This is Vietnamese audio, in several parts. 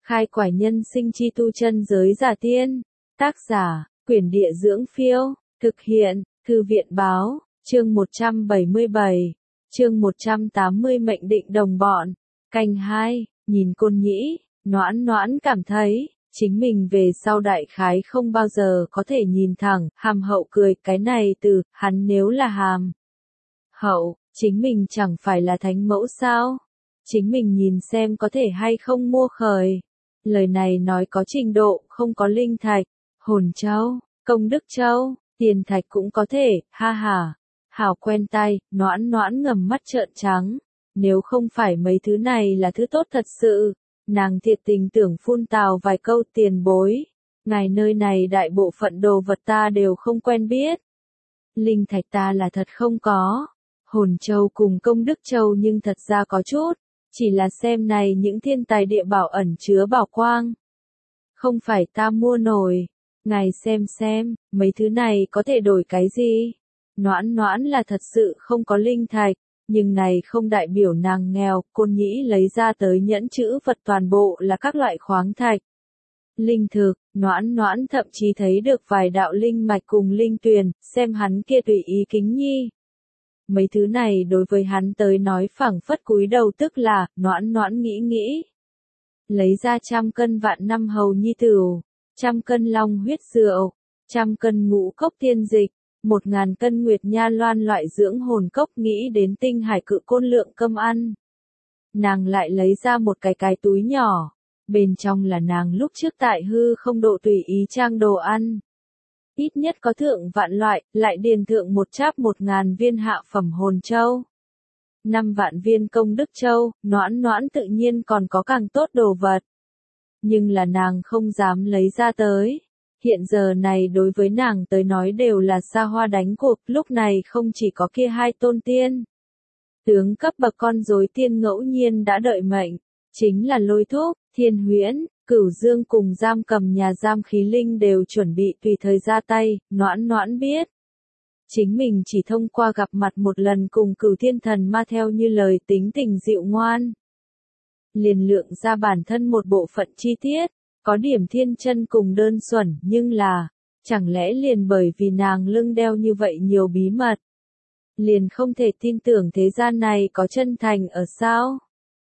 Khai quải nhân sinh chi tu chân giới giả tiên. Tác giả, Quyển Địa Dưỡng Phiêu. Thực hiện, Thư viện Báo. Chương 177. Chương 180 mệnh định đồng bọn. Canh 2, nhìn Côn Nhĩ, Noãn Noãn cảm thấy, chính mình về sau đại khái không bao giờ có thể nhìn thẳng, hàm hậu cười, cái này từ, hắn nếu là hàm hậu, chính mình chẳng phải là thánh mẫu sao? Chính mình nhìn xem có thể hay không mua khởi. Lời này nói có trình độ, không có linh thạch, hồn châu, công đức châu, tiền thạch cũng có thể, ha ha. Hảo quen tay, Noãn Noãn ngầm mắt trợn trắng. Nếu không phải mấy thứ này là thứ tốt thật sự, nàng thiệt tình tưởng phun tào vài câu tiền bối. Ngài nơi này đại bộ phận đồ vật ta đều không quen biết. Linh thạch ta là thật không có. Hồn châu cùng công đức châu nhưng thật ra có chút. Chỉ là xem này những thiên tài địa bảo ẩn chứa bảo quang. Không phải ta mua nổi. Ngài xem, mấy thứ này có thể đổi cái gì? Noãn Noãn là thật sự không có linh thạch, nhưng này không đại biểu nàng nghèo. Côn Nhĩ lấy ra tới nhẫn chữ vật toàn bộ là các loại khoáng thạch. Linh thực, Noãn Noãn thậm chí thấy được vài đạo linh mạch cùng linh tuyền, xem hắn kia tùy ý kính nhi. Mấy thứ này đối với hắn tới nói phảng phất cúi đầu, tức là, Noãn Noãn nghĩ. Lấy ra 100 cân vạn năm hầu nhi tửu, 100 cân long huyết rượu, 100 cân ngũ cốc tiên dịch, 1000 cân nguyệt nha loan loại dưỡng hồn cốc, nghĩ đến tinh hải cự côn lượng cơm ăn. Nàng lại lấy ra một cái túi nhỏ, bên trong là nàng lúc trước tại hư không độ tùy ý trang đồ ăn. Ít nhất có thượng vạn loại, lại điền thượng một cháp 1000 viên hạ phẩm hồn châu. 5 vạn viên công đức châu, Noãn Noãn tự nhiên còn có càng tốt đồ vật. Nhưng là nàng không dám lấy ra tới. Hiện giờ này đối với nàng tới nói đều là xa hoa đánh cuộc, lúc này không chỉ có kia hai tôn tiên. Tướng cấp bậc con rối tiên ngẫu nhiên đã đợi mệnh, chính là Lôi Thúc, Thiên Huyễn, Cửu Dương cùng giam cầm nhà giam khí linh đều chuẩn bị tùy thời ra tay. Noãn Noãn biết. Chính mình chỉ thông qua gặp mặt một lần cùng Cửu Thiên Thần Ma theo như lời tính tình dịu ngoan. Liền lượng ra bản thân một bộ phận chi tiết, có điểm thiên chân cùng đơn xuẩn, nhưng là, chẳng lẽ liền bởi vì nàng lưng đeo như vậy nhiều bí mật. Liền không thể tin tưởng thế gian này có chân thành ở sao?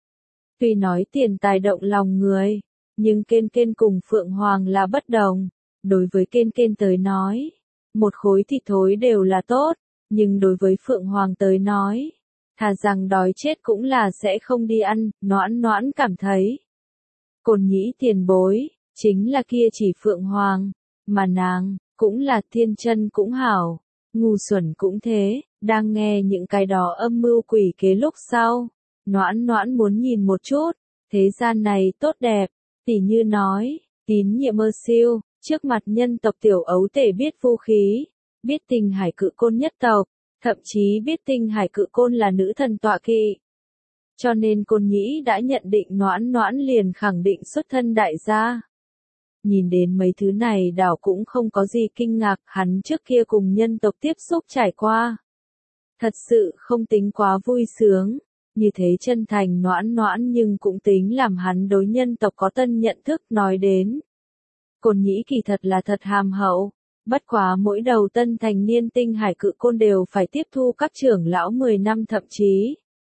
Tuy nói tiền tài động lòng người, nhưng Kên cùng Phượng Hoàng là bất đồng. Đối với Kên tới nói, một khối thịt thối đều là tốt, nhưng đối với Phượng Hoàng tới nói, thà rằng đói chết cũng là sẽ không đi ăn. Noãn Noãn cảm thấy, Côn Nhĩ tiền bối, chính là kia chỉ Phượng Hoàng, mà nàng, cũng là thiên chân cũng hảo, ngu xuẩn cũng thế. Đang nghe những cái đó âm mưu quỷ kế lúc sau, Noãn Noãn muốn nhìn một chút, thế gian này tốt đẹp, tỉ như nói, tín nhiệm mơ siêu, trước mặt nhân tộc tiểu ấu tể biết vũ khí, biết tinh hải cự côn nhất tộc, thậm chí biết tinh hải cự côn là nữ thần tọa kỵ. Cho nên Côn Nhĩ đã nhận định Noãn Noãn liền khẳng định xuất thân đại gia. Nhìn đến mấy thứ này đảo cũng không có gì kinh ngạc, hắn trước kia cùng nhân tộc tiếp xúc trải qua. Thật sự không tính quá vui sướng, như thế chân thành Noãn Noãn nhưng cũng tính làm hắn đối nhân tộc có tân nhận thức. Nói đến, Côn Nhĩ kỳ thật là thật hàm hậu, bất quá mỗi đầu tân thành niên tinh hải cự côn đều phải tiếp thu các trưởng lão 10 năm thậm chí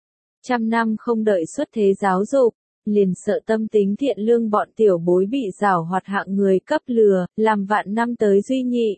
100 năm không đợi xuất thế giáo dục, liền sợ tâm tính thiện lương bọn tiểu bối bị giảo hoạt hạng người cấp lừa, làm vạn năm tới duy nhị.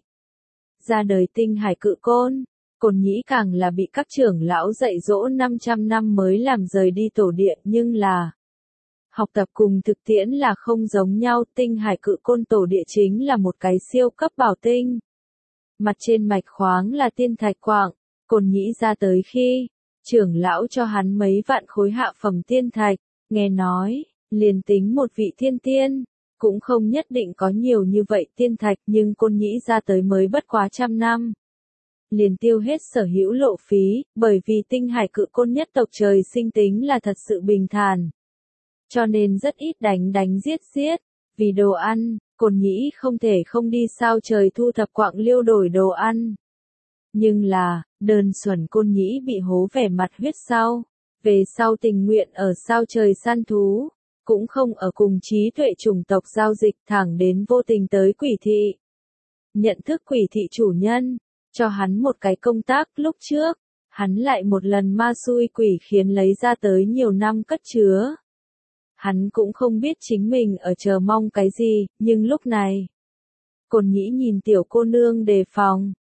Ra đời tinh hải cự côn, Côn Nhĩ càng là bị các trưởng lão dạy dỗ 500 năm mới làm rời đi tổ địa, nhưng là học tập cùng thực tiễn là không giống nhau. Tinh hải cự côn tổ địa chính là một cái siêu cấp bảo tinh. Mặt trên mạch khoáng là tiên thạch quạng, Côn Nhĩ ra tới khi, trưởng lão cho hắn mấy vạn khối hạ phẩm tiên thạch, nghe nói, liền tính một vị thiên tiên, cũng không nhất định có nhiều như vậy tiên thạch, nhưng Côn Nhĩ ra tới mới bất quá 100 năm. Liền tiêu hết sở hữu lộ phí, bởi vì tinh hải cự côn nhất tộc trời sinh tính là thật sự bình thản. Cho nên rất ít đánh giết, vì đồ ăn, Côn Nhĩ không thể không đi sao trời thu thập quạng liêu đổi đồ ăn. Nhưng là, đơn xuẩn Côn Nhĩ bị hố vẻ mặt huyết sau, về sau tình nguyện ở sao trời săn thú, cũng không ở cùng trí tuệ chủng tộc giao dịch thẳng đến vô tình tới quỷ thị. Nhận thức quỷ thị chủ nhân, cho hắn một cái công tác lúc trước, hắn lại một lần ma xui quỷ khiến lấy ra tới nhiều năm cất chứa. Hắn cũng không biết chính mình ở chờ mong cái gì, nhưng lúc này, Cổn Nhĩ nhìn tiểu cô nương đề phòng,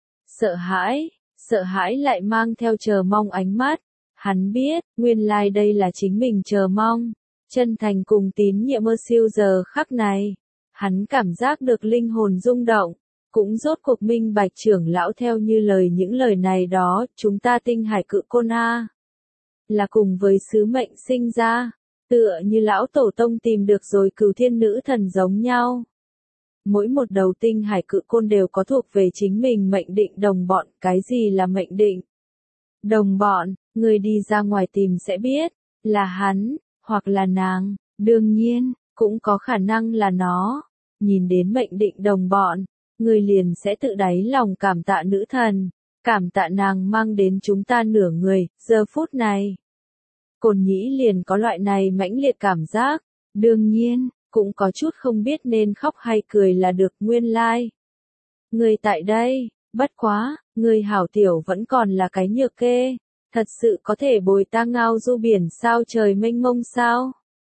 sợ hãi lại mang theo chờ mong ánh mắt. Hắn biết, nguyên lai đây là chính mình chờ mong, chân thành cùng tín nhiệm mơ siêu giờ khắc này. Hắn cảm giác được linh hồn rung động, cũng rốt cuộc minh bạch trưởng lão theo như lời những lời này đó, chúng ta tinh hải cự côn A. Là cùng với sứ mệnh sinh ra, tựa như lão tổ tông tìm được rồi cửu thiên nữ thần giống nhau. Mỗi một đầu tinh hải cự côn đều có thuộc về chính mình mệnh định đồng bọn, cái gì là mệnh định? Đồng bọn, người đi ra ngoài tìm sẽ biết, là hắn, hoặc là nàng, đương nhiên, cũng có khả năng là nó. Nhìn đến mệnh định đồng bọn, người liền sẽ tự đáy lòng cảm tạ nữ thần, cảm tạ nàng mang đến chúng ta nửa người, giờ phút này. Cổn Nhĩ liền có loại này mãnh liệt cảm giác, đương nhiên, cũng có chút không biết nên khóc hay cười là được nguyên lai. Người tại đây, bất quá, người hảo tiểu vẫn còn là cái nhược kê, thật sự có thể bồi ta ngao du biển sao trời mênh mông sao?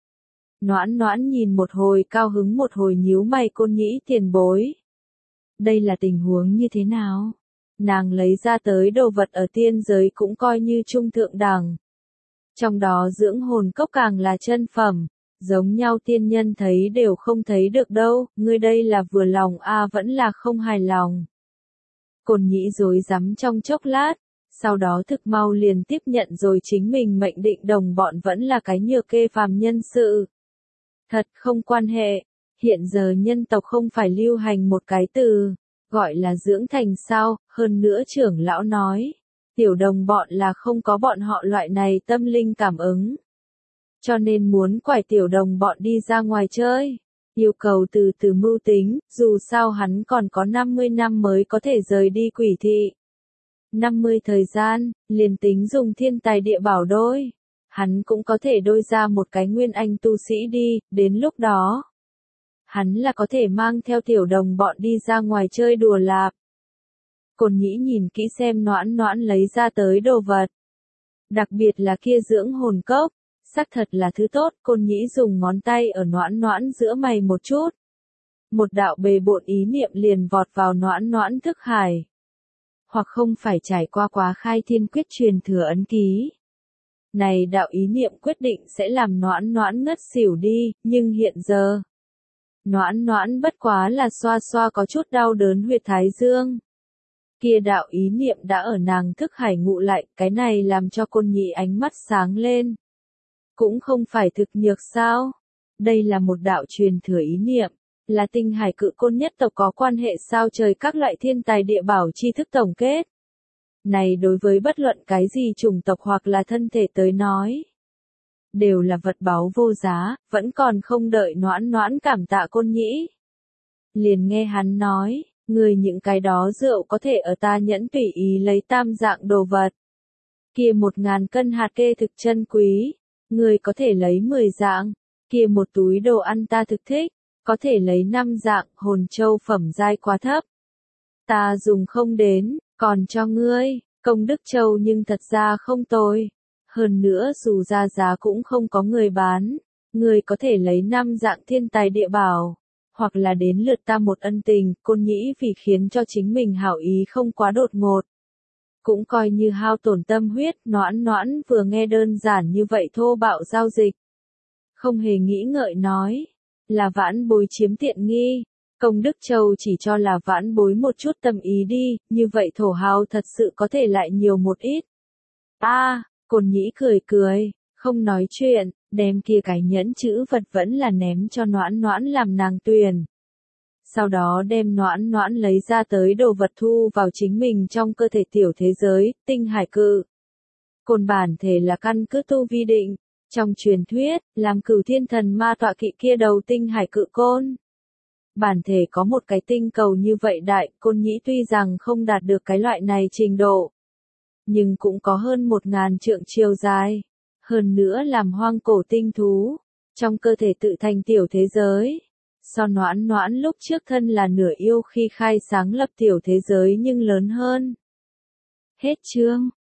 Noãn Noãn nhìn một hồi cao hứng một hồi nhíu mày Côn Nhĩ tiền bối. Đây là tình huống như thế nào? Nàng lấy ra tới đồ vật ở tiên giới cũng coi như trung thượng đẳng. Trong đó dưỡng hồn cốc càng là chân phẩm, giống nhau tiên nhân thấy đều không thấy được đâu, ngươi đây là vừa lòng vẫn là không hài lòng. Cổn Nhĩ rối rắm trong chốc lát, sau đó thực mau liền tiếp nhận rồi chính mình mệnh định đồng bọn vẫn là cái nhược kê phàm nhân sự. Thật không quan hệ, hiện giờ nhân tộc không phải lưu hành một cái từ, gọi là dưỡng thành sao, hơn nữa trưởng lão nói, tiểu đồng bọn là không có bọn họ loại này tâm linh cảm ứng. Cho nên muốn quải tiểu đồng bọn đi ra ngoài chơi, yêu cầu từ từ mưu tính, dù sao hắn còn có 50 năm mới có thể rời đi quỷ thị. 50 thời gian, liền tính dùng thiên tài địa bảo đôi. Hắn cũng có thể đôi ra một cái nguyên anh tu sĩ đi, đến lúc đó. Hắn là có thể mang theo tiểu đồng bọn đi ra ngoài chơi đùa lạp. Cổn Nhĩ nhìn kỹ xem Noãn Noãn lấy ra tới đồ vật. Đặc biệt là kia dưỡng hồn cốc, xác thật là thứ tốt. Cổn Nhĩ dùng ngón tay ở Noãn Noãn giữa mày một chút. Một đạo bề bộn ý niệm liền vọt vào Noãn Noãn thức hải. Hoặc không phải trải qua quá khai thiên quyết truyền thừa ấn ký. Này đạo ý niệm quyết định sẽ làm Noãn Noãn ngất xỉu đi, nhưng hiện giờ, Noãn Noãn bất quá là xoa xoa có chút đau đớn huyệt thái dương. Kia đạo ý niệm đã ở nàng thức hải ngụ lại, cái này làm cho Côn Nhĩ ánh mắt sáng lên. Cũng không phải thực nhược sao? Đây là một đạo truyền thừa ý niệm, là tinh hải cự côn nhất tộc có quan hệ sao trời các loại thiên tài địa bảo tri thức tổng kết. Này đối với bất luận cái gì chủng tộc hoặc là thân thể tới nói, đều là vật báu vô giá, vẫn còn không đợi Noãn Noãn cảm tạ Côn Nhĩ. Liền nghe hắn nói, người những cái đó rượu có thể ở ta nhẫn tùy ý lấy tam dạng đồ vật. Kia 1000 cân hạt kê thực chân quý, người có thể lấy 10 dạng, kia một túi đồ ăn ta thực thích, có thể lấy 5 dạng, hồn châu phẩm giai quá thấp. Ta dùng không đến, còn cho ngươi, công đức châu nhưng thật ra không tồi. Hơn nữa dù ra giá cũng không có người bán, người có thể lấy 5 dạng thiên tài địa bảo, hoặc là đến lượt ta một ân tình. Côn Nhĩ vì khiến cho chính mình hảo ý không quá đột ngột, cũng coi như hao tổn tâm huyết. Noãn Noãn vừa nghe đơn giản như vậy thô bạo giao dịch, không hề nghĩ ngợi nói, là vãn bối chiếm tiện nghi. Công đức châu chỉ cho là vãn bối một chút tâm ý đi, như vậy thổ hào thật sự có thể lại nhiều một ít. Côn Nhĩ cười cười, không nói chuyện, đem kia cái nhẫn chữ vật vẫn là ném cho Noãn Noãn làm nàng tuyển. Sau đó đem Noãn Noãn lấy ra tới đồ vật thu vào chính mình trong cơ thể tiểu thế giới, tinh hải cự. Côn bản thể là căn cứ tu vi định, trong truyền thuyết, làm cửu thiên thần ma tọa kỵ kia đầu tinh hải cự côn. Bản thể có một cái tinh cầu như vậy đại, Côn Nhĩ tuy rằng không đạt được cái loại này trình độ, nhưng cũng có hơn 1000 trượng chiều dài. Hơn nữa làm hoang cổ tinh thú, trong cơ thể tự thành tiểu thế giới. So Noãn Noãn lúc trước thân là nửa yêu khi khai sáng lập tiểu thế giới nhưng lớn hơn. Hết chương.